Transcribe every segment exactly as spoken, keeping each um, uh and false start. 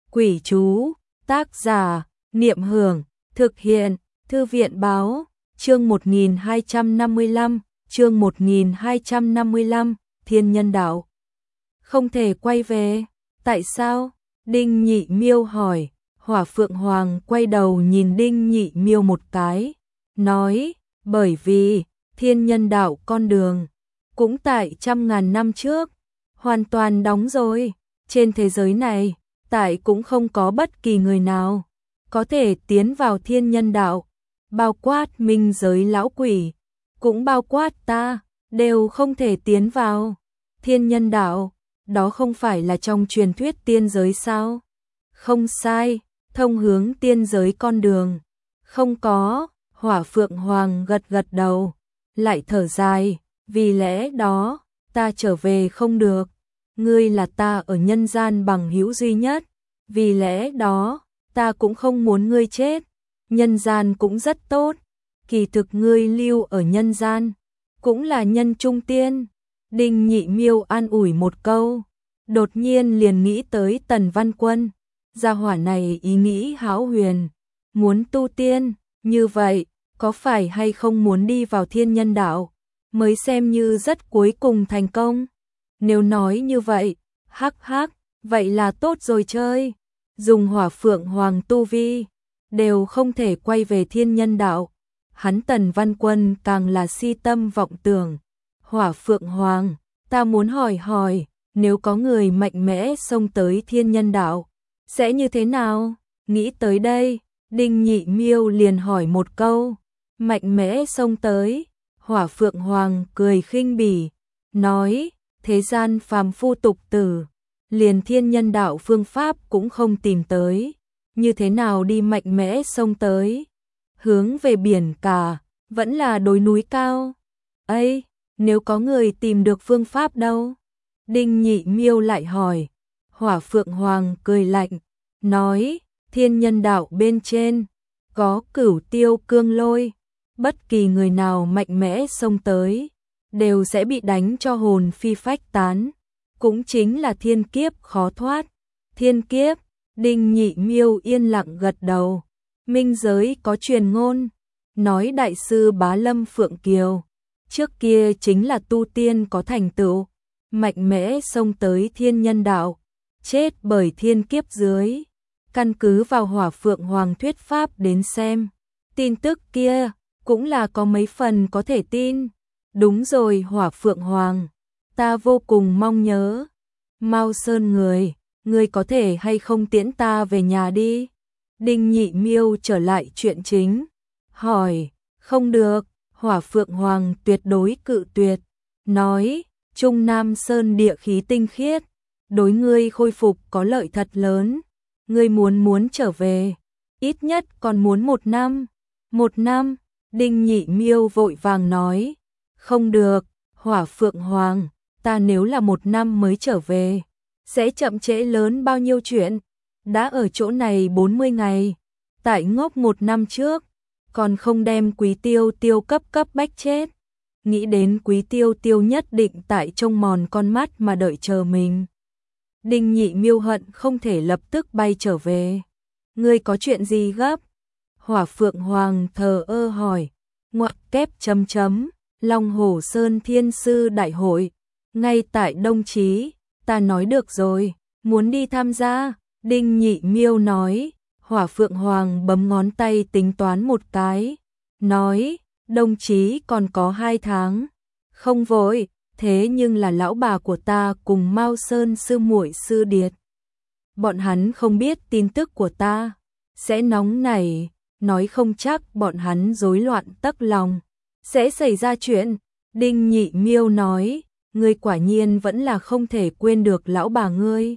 Quỷ chú, tác giả, Niệm Hưởng, thực hiện, Thư viện báo, chương một nghìn hai trăm năm mươi lăm, chương một nghìn hai trăm năm mươi lăm, Thiên Nhân Đạo. Không thể quay về, tại sao? Đinh Nhị Miêu hỏi. Hỏa Phượng Hoàng quay đầu nhìn Đinh Nhị Miêu một cái, nói, bởi vì, Thiên Nhân Đạo con đường, cũng tại trăm ngàn năm trước, hoàn toàn đóng rồi, trên thế giới này, tại cũng không có bất kỳ người nào, có thể tiến vào Thiên Nhân Đạo, bao quát minh giới lão quỷ, cũng bao quát ta, đều không thể tiến vào. Thiên Nhân Đạo, đó không phải là trong truyền thuyết tiên giới sao? Không sai, thông hướng tiên giới con đường. Không có, Hỏa Phượng Hoàng gật gật đầu, lại thở dài, vì lẽ đó, ta trở về không được. Ngươi là ta ở nhân gian bằng hữu duy nhất, vì lẽ đó, ta cũng không muốn ngươi chết. Nhân gian cũng rất tốt, kỳ thực ngươi lưu ở nhân gian, cũng là nhân trung tiên. Đinh Nhị Miêu an ủi một câu, đột nhiên liền nghĩ tới Tần Văn Quân. Gia hỏa này ý nghĩ hão huyền, muốn tu tiên, như vậy, có phải hay không muốn đi vào Thiên Nhân Đạo, mới xem như rất cuối cùng thành công. Nếu nói như vậy, hắc hắc, vậy là tốt rồi chơi. Dùng Hỏa Phượng Hoàng tu vi, đều không thể quay về Thiên Nhân Đạo. Hắn Tần Văn Quân càng là si tâm vọng tưởng. Hỏa Phượng Hoàng, ta muốn hỏi hỏi, nếu có người mạnh mẽ xông tới Thiên Nhân Đạo, sẽ như thế nào? Nghĩ tới đây, Đinh Nhị Miêu liền hỏi một câu, mạnh mẽ xông tới. Hỏa Phượng Hoàng cười khinh bỉ, nói, thế gian phàm phu tục tử, liền Thiên Nhân Đạo phương pháp cũng không tìm tới, như thế nào đi mạnh mẽ xông tới? Hướng về biển cả, vẫn là đồi núi cao. Ây, nếu có người tìm được phương pháp đâu? Đinh Nhị Miêu lại hỏi. Hỏa Phượng Hoàng cười lạnh, nói, Thiên Nhân Đạo bên trên, có Cửu Tiêu Cương Lôi, bất kỳ người nào mạnh mẽ xông tới, đều sẽ bị đánh cho hồn phi phách tán, cũng chính là thiên kiếp khó thoát. Thiên kiếp, Đinh Nhị Miêu yên lặng gật đầu, minh giới có truyền ngôn, nói đại sư Bá Lâm Phượng Kiều, trước kia chính là tu tiên có thành tựu, mạnh mẽ xông tới Thiên Nhân Đạo, chết bởi thiên kiếp dưới. Căn cứ vào Hỏa Phượng Hoàng thuyết pháp đến xem, tin tức kia cũng là có mấy phần có thể tin. Đúng rồi Hỏa Phượng Hoàng, ta vô cùng mong nhớ. Mao Sơn người, người có thể hay không tiễn ta về nhà đi? Đinh Nhị Miêu trở lại chuyện chính, hỏi, không được. Hỏa Phượng Hoàng tuyệt đối cự tuyệt, nói, Trung Nam Sơn địa khí tinh khiết, đối ngươi khôi phục có lợi thật lớn. Ngươi muốn muốn trở về, ít nhất còn muốn một năm. Một năm, Đinh Nhị Miêu vội vàng nói, không được, Hỏa Phượng Hoàng, ta nếu là một năm mới trở về, sẽ chậm trễ lớn bao nhiêu chuyện. Đã ở chỗ này bốn mươi ngày, tại ngốc một năm trước, còn không đem Quý Tiêu Tiêu cấp cấp bách chết. Nghĩ đến Quý Tiêu Tiêu nhất định tại trông mòn con mắt mà đợi chờ mình. Đinh Nhị Miêu hận không thể lập tức bay trở về. Ngươi có chuyện gì gấp? Hỏa Phượng Hoàng thờ ơ hỏi. Ngoặc kép chấm chấm, Long Hổ Sơn Thiên Sư Đại hội, ngay tại Đông Chí, ta nói được rồi, muốn đi tham gia. Đinh Nhị Miêu nói. Hỏa Phượng Hoàng bấm ngón tay tính toán một cái, nói, Đông Chí còn có hai tháng, không vội. Thế nhưng là lão bà của ta cùng Mao Sơn sư muội sư điệt, bọn hắn không biết tin tức của ta, sẽ nóng nảy, nói không chắc bọn hắn rối loạn tấc lòng, sẽ xảy ra chuyện. Đinh Nhị Miêu nói, ngươi quả nhiên vẫn là không thể quên được lão bà ngươi.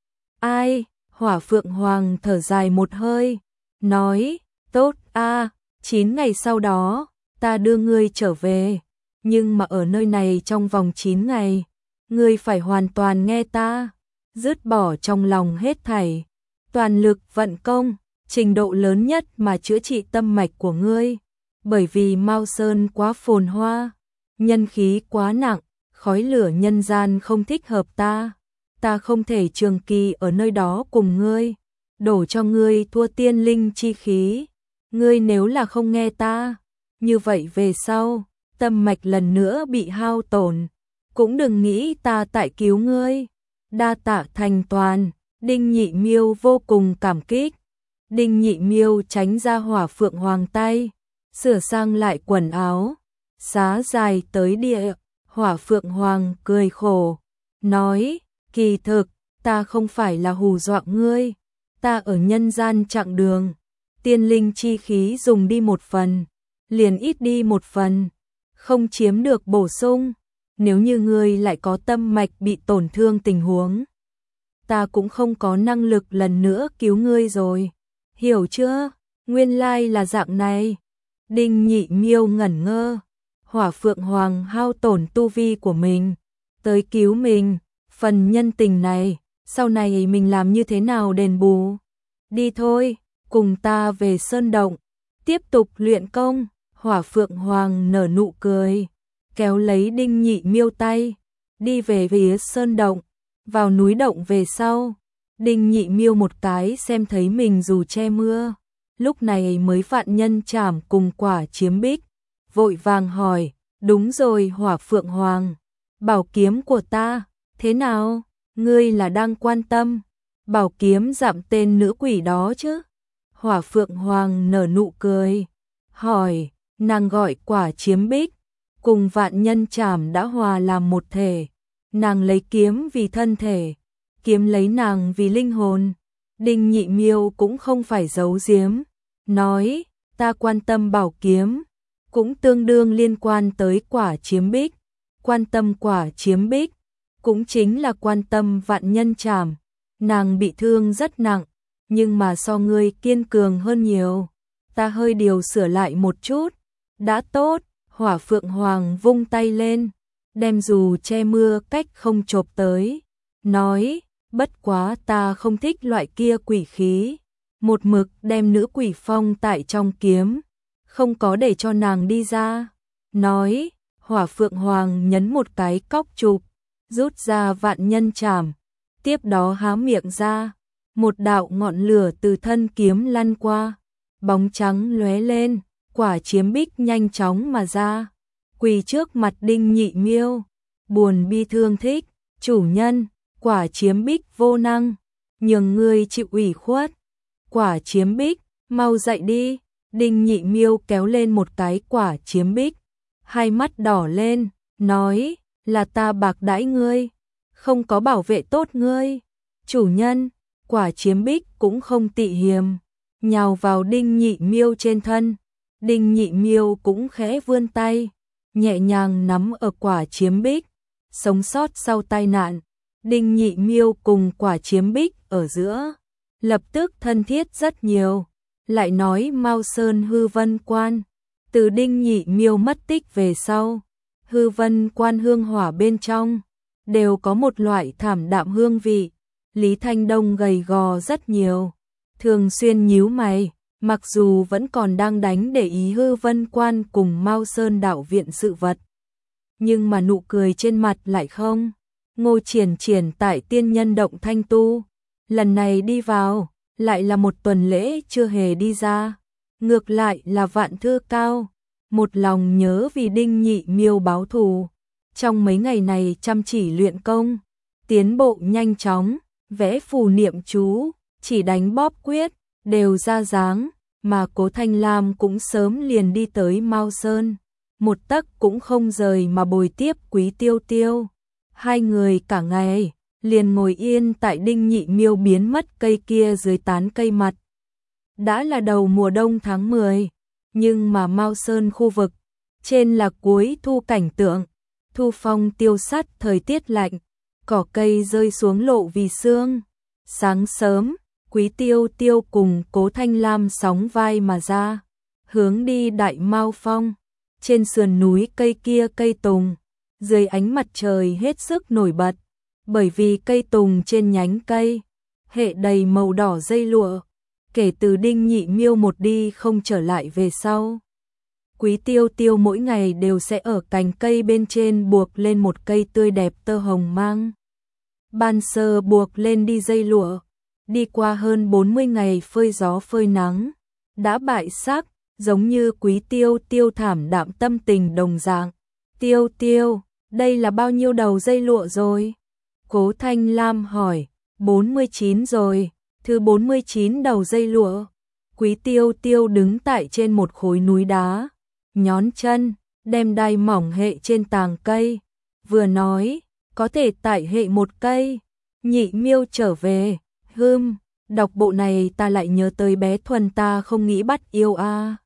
Ai? Hỏa Phượng Hoàng thở dài một hơi, nói, tốt a, chín ngày sau đó, ta đưa ngươi trở về. Nhưng mà ở nơi này trong vòng chín ngày, ngươi phải hoàn toàn nghe ta, dứt bỏ trong lòng hết thảy, toàn lực vận công, trình độ lớn nhất mà chữa trị tâm mạch của ngươi, bởi vì Mao Sơn quá phồn hoa, nhân khí quá nặng, khói lửa nhân gian không thích hợp ta, ta không thể trường kỳ ở nơi đó cùng ngươi, đổ cho ngươi thua tiên linh chi khí. Ngươi nếu là không nghe ta, như vậy về sau, tâm mạch lần nữa bị hao tổn, cũng đừng nghĩ ta tại cứu ngươi. Đa tạ thành toàn, Đinh Nhị Miêu vô cùng cảm kích. Đinh Nhị Miêu tránh ra Hỏa Phượng Hoàng tay, sửa sang lại quần áo, xá dài tới địa. Hỏa Phượng Hoàng cười khổ, nói, kỳ thực, ta không phải là hù dọa ngươi, ta ở nhân gian chặng đường, tiên linh chi khí dùng đi một phần, liền ít đi một phần, không chiếm được bổ sung. Nếu như ngươi lại có tâm mạch bị tổn thương tình huống, ta cũng không có năng lực lần nữa cứu ngươi rồi. Hiểu chưa? Nguyên lai là dạng này. Đinh Nhị Miêu ngẩn ngơ. Hỏa Phượng Hoàng hao tổn tu vi của mình, tới cứu mình, phần nhân tình này, sau này mình làm như thế nào đền bù? Đi thôi, cùng ta về sơn động, tiếp tục luyện công. Hỏa Phượng Hoàng nở nụ cười, kéo lấy Đinh Nhị Miêu tay, đi về phía sơn động. Vào núi động về sau, Đinh Nhị Miêu một cái xem thấy mình dù che mưa, lúc này mới vạn nhân trảm cùng Quả Chiếm Bích, vội vàng hỏi, đúng rồi Hỏa Phượng Hoàng, bảo kiếm của ta, thế nào? Ngươi là đang quan tâm bảo kiếm dạm tên nữ quỷ đó chứ? Hỏa Phượng Hoàng nở nụ cười, hỏi, nàng gọi Quả Chiếm Bích, cùng vạn nhân trảm đã hòa làm một thể, nàng lấy kiếm vì thân thể, kiếm lấy nàng vì linh hồn. Đinh Nhị Miêu cũng không phải giấu giếm, nói, ta quan tâm bảo kiếm, cũng tương đương liên quan tới Quả Chiếm Bích, quan tâm Quả Chiếm Bích, cũng chính là quan tâm vạn nhân trảm, nàng bị thương rất nặng, nhưng mà so ngươi kiên cường hơn nhiều, ta hơi điều sửa lại một chút, đã tốt. Hỏa Phượng Hoàng vung tay lên, đem dù che mưa cách không chộp tới, nói, bất quá ta không thích loại kia quỷ khí, một mực đem nữ quỷ phong tại trong kiếm, không có để cho nàng đi ra. Nói, Hỏa Phượng Hoàng nhấn một cái cóc chụp, rút ra vạn nhân trảm, tiếp đó há miệng ra, một đạo ngọn lửa từ thân kiếm lăn qua, bóng trắng lóe lên, Quả Chiếm Bích nhanh chóng mà ra, quỳ trước mặt Đinh Nhị Miêu, buồn bi thương thích, chủ nhân, Quả Chiếm Bích vô năng, nhường ngươi chịu ủy khuất. Quả Chiếm Bích, mau dậy đi. Đinh Nhị Miêu kéo lên một cái Quả Chiếm Bích, hai mắt đỏ lên, nói, là ta bạc đãi ngươi, không có bảo vệ tốt ngươi. Chủ nhân, Quả Chiếm Bích cũng không tị hiềm, nhào vào Đinh Nhị Miêu trên thân. Đinh Nhị Miêu cũng khẽ vươn tay, nhẹ nhàng nắm ở Quả Chiếm Bích, sống sót sau tai nạn. Đinh Nhị Miêu cùng Quả Chiếm Bích ở giữa, lập tức thân thiết rất nhiều. Lại nói Mao Sơn Hư Vân Quan, từ Đinh Nhị Miêu mất tích về sau, Hư Vân Quan hương hỏa bên trong đều có một loại thảm đạm hương vị. Lý Thanh Đông gầy gò rất nhiều, thường xuyên nhíu mày, mặc dù vẫn còn đang đánh để ý Hư Vân Quan cùng Mao Sơn đạo viện sự vật, nhưng mà nụ cười trên mặt lại không. Ngô Triển Triển tại Tiên Nhân Động thanh tu, lần này đi vào, lại là một tuần lễ chưa hề đi ra. Ngược lại là Vạn Thư Cao, một lòng nhớ vì Đinh Nhị Miêu báo thù. Trong mấy ngày này chăm chỉ luyện công, tiến bộ nhanh chóng, vẽ phù niệm chú, chỉ đánh bóp quyết, đều ra dáng, mà Cố Thanh Lam cũng sớm liền đi tới Mao Sơn, một tấc cũng không rời mà bồi tiếp Quý Tiêu Tiêu. Hai người cả ngày liền ngồi yên tại Đinh Nhị Miêu biến mất cây kia dưới tán cây mặt. Đã là đầu mùa đông tháng mười, nhưng mà Mao Sơn khu vực trên là cuối thu cảnh tượng, thu phong tiêu sắt, thời tiết lạnh, cỏ cây rơi xuống lộ vì sương. Sáng sớm, Quý Tiêu Tiêu cùng Cố Thanh Lam sóng vai mà ra, hướng đi Đại Mao Phong. Trên sườn núi cây kia cây tùng, dưới ánh mặt trời hết sức nổi bật, bởi vì cây tùng trên nhánh cây hệ đầy màu đỏ dây lụa. Kể từ Đinh Nhị Miêu một đi không trở lại về sau, Quý Tiêu Tiêu mỗi ngày đều sẽ ở cành cây bên trên buộc lên một cây tươi đẹp tơ hồng mang. Ban sơ buộc lên đi dây lụa, đi qua hơn bốn mươi ngày phơi gió phơi nắng, đã bại sắc, giống như Quý Tiêu Tiêu thảm đạm tâm tình đồng dạng. Tiêu Tiêu, đây là bao nhiêu đầu dây lụa rồi? Cố Thanh Lam hỏi. bốn mươi chín rồi, thứ bốn mươi chín đầu dây lụa. Quý Tiêu Tiêu đứng tại trên một khối núi đá, nhón chân, đem đai mỏng hệ trên tàng cây, vừa nói, có thể tại hệ một cây. Nhị Miêu trở về, hưm, đọc bộ này ta lại nhớ tới bé Thuần ta không nghĩ bắt yêu a. À.